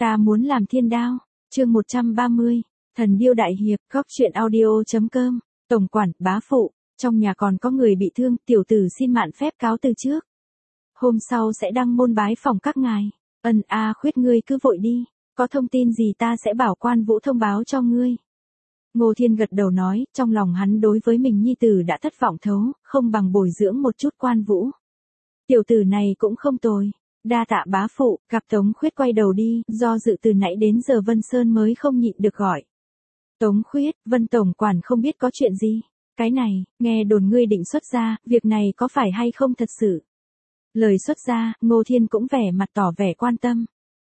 Ta muốn làm thiên đao. Chương 130, Thần điêu đại hiệp, góc truyện audio.com. Tổng quản, bá phụ, trong nhà còn có người bị thương, tiểu tử xin mạn phép cáo từ trước. Hôm sau sẽ đăng môn bái phòng các ngài. Khuyết ngươi cứ vội đi, có thông tin gì ta sẽ bảo Quan Vũ thông báo cho ngươi. Ngô Thiên gật đầu nói, trong lòng hắn đối với mình nhi tử đã thất vọng thấu, không bằng bồi dưỡng một chút Quan Vũ. Tiểu tử này cũng không tồi. Đa tạ bá phụ. Gặp Tống Khuyết quay đầu đi, do dự từ nãy đến giờ Vân Sơn mới không nhịn được gọi. Tống Khuyết, Vân tổng quản không biết có chuyện gì. Cái này, nghe đồn ngươi định xuất gia, việc này có phải hay không thật sự? Lời xuất gia, Ngô Thiên cũng vẻ mặt tỏ vẻ quan tâm.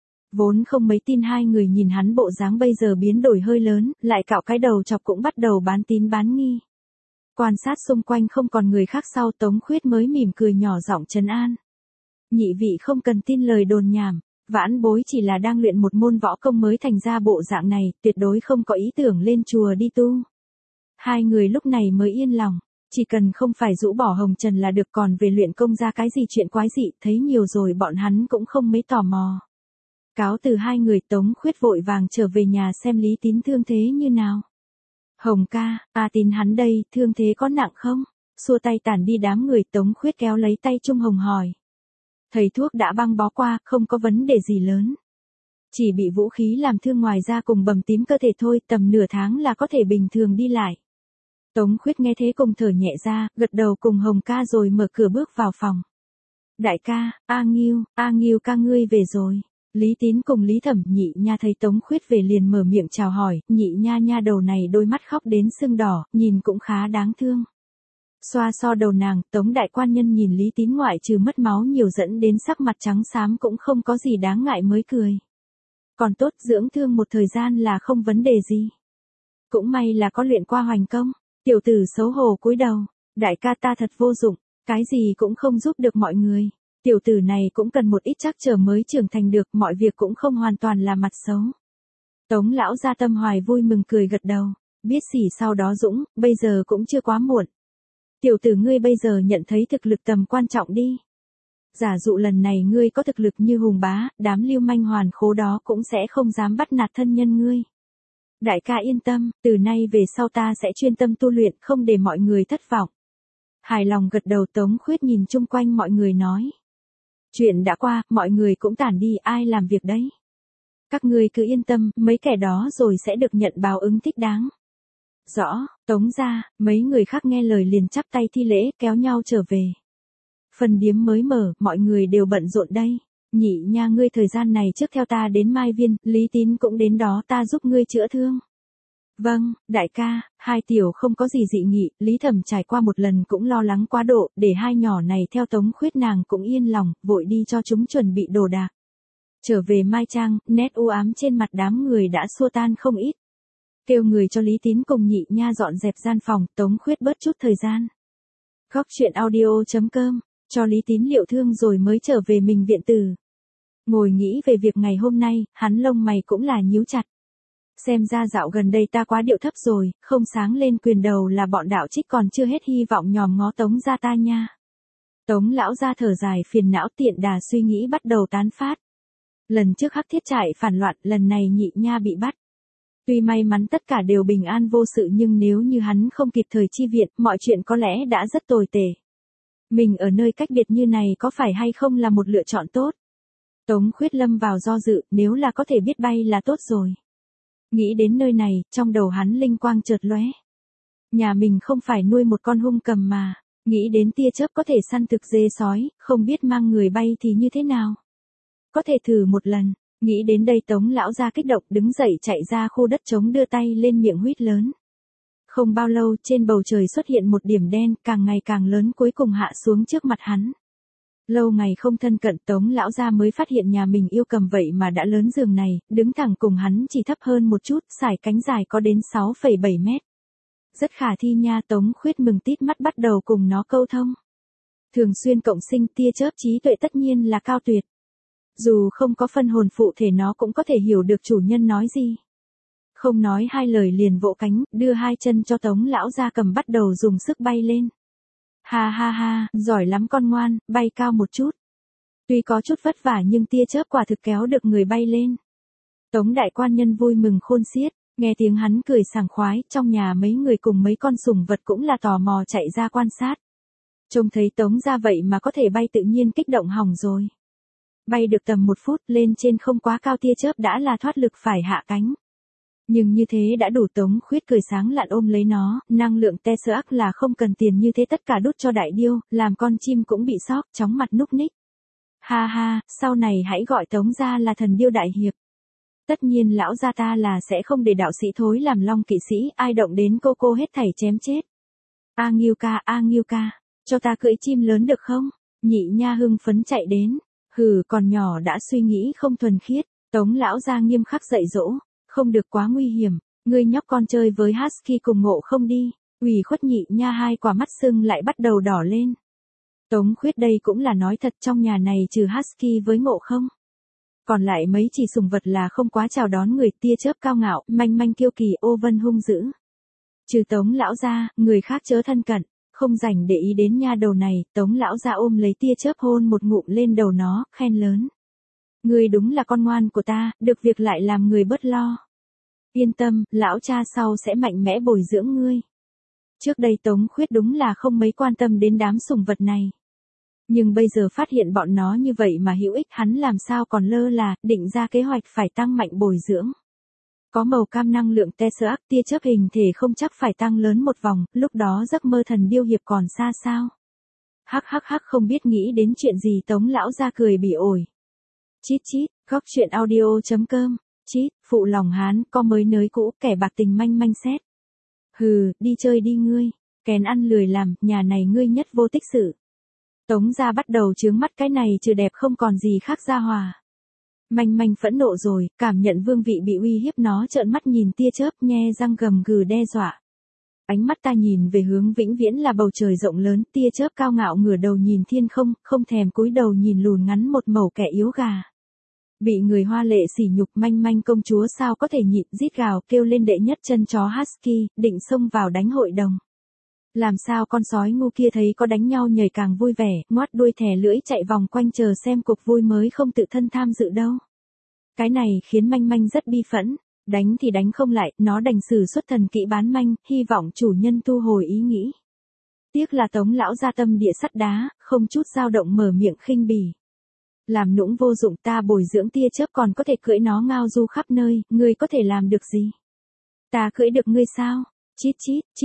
Vốn không mấy tin hai người nhìn hắn bộ dáng bây giờ biến đổi hơi lớn, lại cạo cái đầu chọc cũng bắt đầu bán tín bán nghi. Quan sát xung quanh không còn người khác sau Tống Khuyết mới mỉm cười nhỏ giọng trấn an. Nhị vị không cần tin lời đồn nhảm, vãn bối chỉ là đang luyện một môn võ công mới thành ra bộ dạng này, tuyệt đối không có ý tưởng lên chùa đi tu. Hai người lúc này mới yên lòng, chỉ cần không phải rũ bỏ hồng trần là được, còn về luyện công ra cái gì chuyện quái dị, thấy nhiều rồi bọn hắn cũng không mấy tò mò. Cáo từ hai người Tống Khuyết vội vàng trở về nhà xem Lý Tín thương thế như nào. Hồng ca, Tín hắn đây, thương thế có nặng không? Xua tay tản đi đám người Tống Khuyết kéo lấy tay Trung Hồng hỏi. Thầy thuốc đã băng bó qua, không có vấn đề gì lớn. Chỉ bị vũ khí làm thương ngoài da cùng bầm tím cơ thể thôi, tầm nửa tháng là có thể bình thường đi lại. Tống Khuyết nghe thế cùng thở nhẹ ra, gật đầu cùng Hồng ca rồi mở cửa bước vào phòng. Đại ca, A Nghiêu ca ngươi về rồi. Lý Tín cùng Lý Thẩm nhị nha thấy Tống Khuyết về liền mở miệng chào hỏi, nhị nha nha đầu này đôi mắt khóc đến sưng đỏ, nhìn cũng khá đáng thương. Xoa so đầu nàng, Tống đại quan nhân nhìn Lý Tín ngoại trừ mất máu nhiều dẫn đến sắc mặt trắng xám cũng không có gì đáng ngại mới cười. Còn tốt dưỡng thương một thời gian là không vấn đề gì. Cũng may là có luyện qua hoành công. Tiểu tử xấu hổ cúi đầu, đại ca ta thật vô dụng, cái gì cũng không giúp được mọi người. Tiểu tử này cũng cần một ít trắc trở mới trưởng thành được, mọi việc cũng không hoàn toàn là mặt xấu. Tống lão gia Tâm Hoài vui mừng cười gật đầu, biết xỉ sau đó dũng, bây giờ cũng chưa quá muộn. Tiểu tử ngươi bây giờ nhận thấy thực lực tầm quan trọng đi. Giả dụ lần này ngươi có thực lực như Hùng Bá, đám lưu manh hoàn khố đó cũng sẽ không dám bắt nạt thân nhân ngươi. Đại ca yên tâm, từ nay về sau ta sẽ chuyên tâm tu luyện, không để mọi người thất vọng. Hài lòng gật đầu Tống Khuyết nhìn chung quanh mọi người nói. Chuyện đã qua, mọi người cũng tản đi, ai làm việc đấy. Các ngươi cứ yên tâm, mấy kẻ đó rồi sẽ được nhận báo ứng thích đáng. Rõ, Tống gia, mấy người khác nghe lời liền chắp tay thi lễ, kéo nhau trở về. Phần điếm mới mở, mọi người đều bận rộn đây. Nhị nha ngươi thời gian này trước theo ta đến Mai Viên, Lý Tín cũng đến đó ta giúp ngươi chữa thương. Vâng, đại ca, hai tiểu không có gì dị nghị, Lý Thẩm trải qua một lần cũng lo lắng quá độ, để hai nhỏ này theo Tống Khuyết nàng cũng yên lòng, vội đi cho chúng chuẩn bị đồ đạc. Trở về Mai Trang, nét u ám trên mặt đám người đã xua tan không ít. Kêu người cho Lý Tín cùng nhị nha dọn dẹp gian phòng, Tống Khuyết bớt chút thời gian. Góc truyện audio.com, cho Lý Tín liệu thương rồi mới trở về mình viện tử. Ngồi nghĩ về việc ngày hôm nay, hắn lông mày cũng là nhíu chặt. Xem ra dạo gần đây ta quá điệu thấp rồi, không sáng lên quyền đầu là bọn đạo trích còn chưa hết hy vọng nhòm ngó Tống gia ta nha. Tống lão gia thở dài phiền não tiện đà suy nghĩ bắt đầu tán phát. Lần trước Hắc Thiết trại phản loạn, lần này nhị nha bị bắt. Tuy may mắn tất cả đều bình an vô sự nhưng nếu như hắn không kịp thời chi viện, mọi chuyện có lẽ đã rất tồi tệ. Mình ở nơi cách biệt như này có phải hay không là một lựa chọn tốt? Tống Khuyết lâm vào do dự, nếu là có thể biết bay là tốt rồi. Nghĩ đến nơi này, trong đầu hắn linh quang chợt lóe. Nhà mình không phải nuôi một con hung cầm mà, nghĩ đến tia chớp có thể săn thực dê sói, không biết mang người bay thì như thế nào. Có thể thử một lần, nghĩ đến đây Tống lão gia kích động đứng dậy chạy ra khu đất trống đưa tay lên miệng huýt lớn. Không bao lâu trên bầu trời xuất hiện một điểm đen càng ngày càng lớn cuối cùng hạ xuống trước mặt hắn. Lâu ngày không thân cận Tống lão gia mới phát hiện nhà mình yêu cầm vậy mà đã lớn giường này, đứng thẳng cùng hắn chỉ thấp hơn một chút, sải cánh dài có đến 6,7 mét. Rất khả thi nha Tống Khuyết mừng tít mắt bắt đầu cùng nó câu thông. Thường xuyên cộng sinh tia chớp trí tuệ tất nhiên là cao tuyệt. Dù không có phân hồn phụ thể nó cũng có thể hiểu được chủ nhân nói gì. Không nói hai lời liền vỗ cánh, đưa hai chân cho Tống lão gia cầm bắt đầu dùng sức bay lên. Ha ha ha, giỏi lắm con ngoan, bay cao một chút. Tuy có chút vất vả nhưng tia chớp quả thực kéo được người bay lên. Tống đại quan nhân vui mừng khôn xiết, nghe tiếng hắn cười sảng khoái, trong nhà mấy người cùng mấy con sủng vật cũng là tò mò chạy ra quan sát. Trông thấy Tống gia vậy mà có thể bay tự nhiên kích động hỏng rồi. Bay được tầm 1 phút lên trên không quá cao tia chớp đã là thoát lực phải hạ cánh. Nhưng như thế đã đủ. Tống Khuyết cười sáng lạn ôm lấy nó, năng lượng Tesseract là không cần tiền như thế tất cả đút cho đại điêu, làm con chim cũng bị sốc, chóng mặt núc ních. Ha ha, sau này hãy gọi Tống gia là thần điêu đại hiệp. Tất nhiên lão gia ta là sẽ không để đạo sĩ thối làm long kỵ sĩ, ai động đến cô hết thảy chém chết. A Nghiêu ca, cho ta cưỡi chim lớn được không? Nhị nha hưng phấn chạy đến. Hừ, còn nhỏ đã suy nghĩ không thuần khiết. Tống lão gia nghiêm khắc dạy dỗ, không được quá nguy hiểm, ngươi nhóc con chơi với Husky cùng Ngộ không đi. Ủy khuất nhị nha hai quả mắt sưng lại bắt đầu đỏ lên. Tống Khuyết đây cũng là nói thật, trong nhà này trừ Husky với Ngộ không, còn lại mấy chỉ sủng vật là không quá chào đón người. Tia chớp cao ngạo, manh manh kiêu kỳ, ô vân hung dữ. Trừ Tống lão gia, người khác chớ thân cận, không rảnh để ý đến nha đầu này. Tống lão gia ôm lấy tia chớp hôn một ngụm lên đầu nó, khen lớn. Ngươi đúng là con ngoan của ta, được việc lại làm người bớt lo. Yên tâm, lão cha sau sẽ mạnh mẽ bồi dưỡng ngươi. Trước đây Tống Khuyết đúng là không mấy quan tâm đến đám sủng vật này. Nhưng bây giờ phát hiện bọn nó như vậy mà hữu ích, hắn làm sao còn lơ là, định ra kế hoạch phải tăng mạnh bồi dưỡng. Có màu cam năng lượng Tesseract, tia chớp hình thể không chắc phải tăng lớn một vòng, lúc đó giấc mơ thần điêu hiệp còn xa sao. Hắc không biết nghĩ đến chuyện gì. Tống lão ra cười bỉ ổi. Chít chít, góc chuyện audio.com, chít, phụ lòng hán, có mới nới cũ, kẻ bạc tình manh manh xét. Hừ, đi chơi đi ngươi, kén ăn lười làm, nhà này ngươi nhất vô tích sự. Tống gia bắt đầu chướng mắt cái này trừ đẹp không còn gì khác ra hòa. Manh manh phẫn nộ rồi, cảm nhận vương vị bị uy hiếp, nó trợn mắt nhìn tia chớp, nhe răng gầm gừ đe dọa. Ánh mắt ta nhìn về hướng vĩnh viễn là bầu trời rộng lớn. Tia chớp cao ngạo ngửa đầu nhìn thiên không, không thèm cúi đầu nhìn lùn ngắn một mẩu kẻ yếu gà. Bị người hoa lệ sỉ nhục, manh manh công chúa sao có thể nhịn, rít gào kêu lên đệ nhất chân chó Husky, định xông vào đánh hội đồng. Làm sao con sói ngu kia thấy có đánh nhau nhảy càng vui vẻ, ngoắt đuôi thè lưỡi chạy vòng quanh chờ xem cuộc vui mới không tự thân tham dự đâu. Cái này khiến manh manh rất bi phẫn, đánh thì đánh không lại, nó đành sử xuất thần kỹ bán manh, hy vọng chủ nhân thu hồi ý nghĩ. Tiếc là Tống lão gia tâm địa sắt đá, không chút dao động mở miệng khinh bỉ. Làm nũng vô dụng, ta bồi dưỡng tia chớp còn có thể cưỡi nó ngao du khắp nơi, ngươi có thể làm được gì? Ta cưỡi được ngươi sao? Chít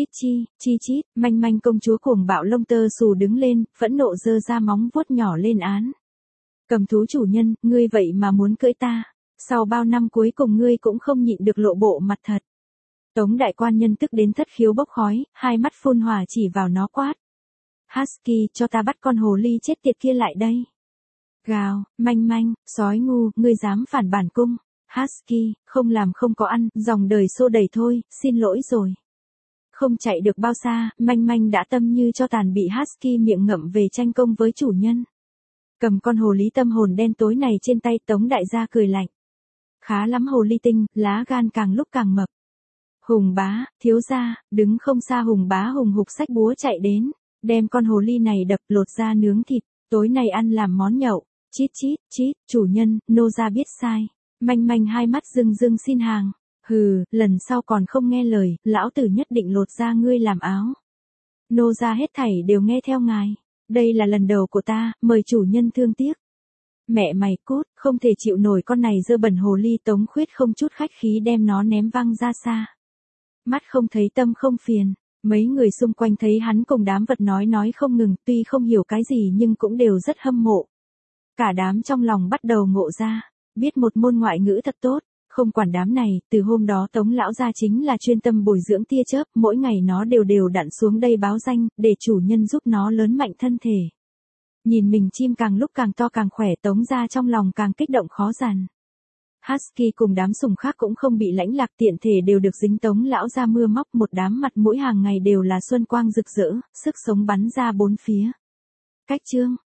chít, manh manh công chúa cuồng bạo lông tơ xù đứng lên, phẫn nộ giơ ra móng vuốt nhỏ lên án. Cầm thú chủ nhân, ngươi vậy mà muốn cưỡi ta, sau bao năm cuối cùng ngươi cũng không nhịn được lộ bộ mặt thật. Tống đại quan nhân tức đến thất khiếu bốc khói, hai mắt phun hỏa chỉ vào nó quát. Husky, cho ta bắt con hồ ly chết tiệt kia lại đây. Gào, manh manh, sói ngu, ngươi dám phản bản cung. Husky, không làm không có ăn, dòng đời xô đầy thôi, xin lỗi rồi. Không chạy được bao xa, manh manh đã tâm như cho tàn bị Husky miệng ngậm về tranh công với chủ nhân. Cầm con hồ ly tâm hồn đen tối này trên tay, Tống đại gia cười lạnh. Khá lắm hồ ly tinh, lá gan càng lúc càng mập. Hùng bá, thiếu gia, đứng không xa Hùng bá hùng hục xách búa chạy đến, đem con hồ ly này đập lột ra nướng thịt, tối nay ăn làm món nhậu. Chít chít, chủ nhân, nô gia biết sai. Manh manh hai mắt rưng rưng xin hàng. Hừ, lần sau còn không nghe lời, lão tử nhất định lột ra ngươi làm áo. Nô gia hết thảy đều nghe theo ngài. Đây là lần đầu của ta, mời chủ nhân thương tiếc. Mẹ mày cút, không thể chịu nổi con này dơ bẩn hồ ly. Tống Khuyết không chút khách khí đem nó ném văng ra xa. Mắt không thấy tâm không phiền. Mấy người xung quanh thấy hắn cùng đám vật nói không ngừng, tuy không hiểu cái gì nhưng cũng đều rất hâm mộ. Cả đám trong lòng bắt đầu ngộ ra, biết một môn ngoại ngữ thật tốt, không quản đám này. Từ hôm đó Tống lão gia chính là chuyên tâm bồi dưỡng tia chớp, mỗi ngày nó đều đặn xuống đây báo danh, để chủ nhân giúp nó lớn mạnh thân thể. Nhìn mình chim càng lúc càng to càng khỏe, Tống gia trong lòng càng kích động khó dằn. Husky cùng đám sủng khác cũng không bị lãnh lạc, tiện thể đều được dính Tống lão gia mưa móc, một đám mặt mũi hàng ngày đều là xuân quang rực rỡ, sức sống bắn ra bốn phía. Cách chương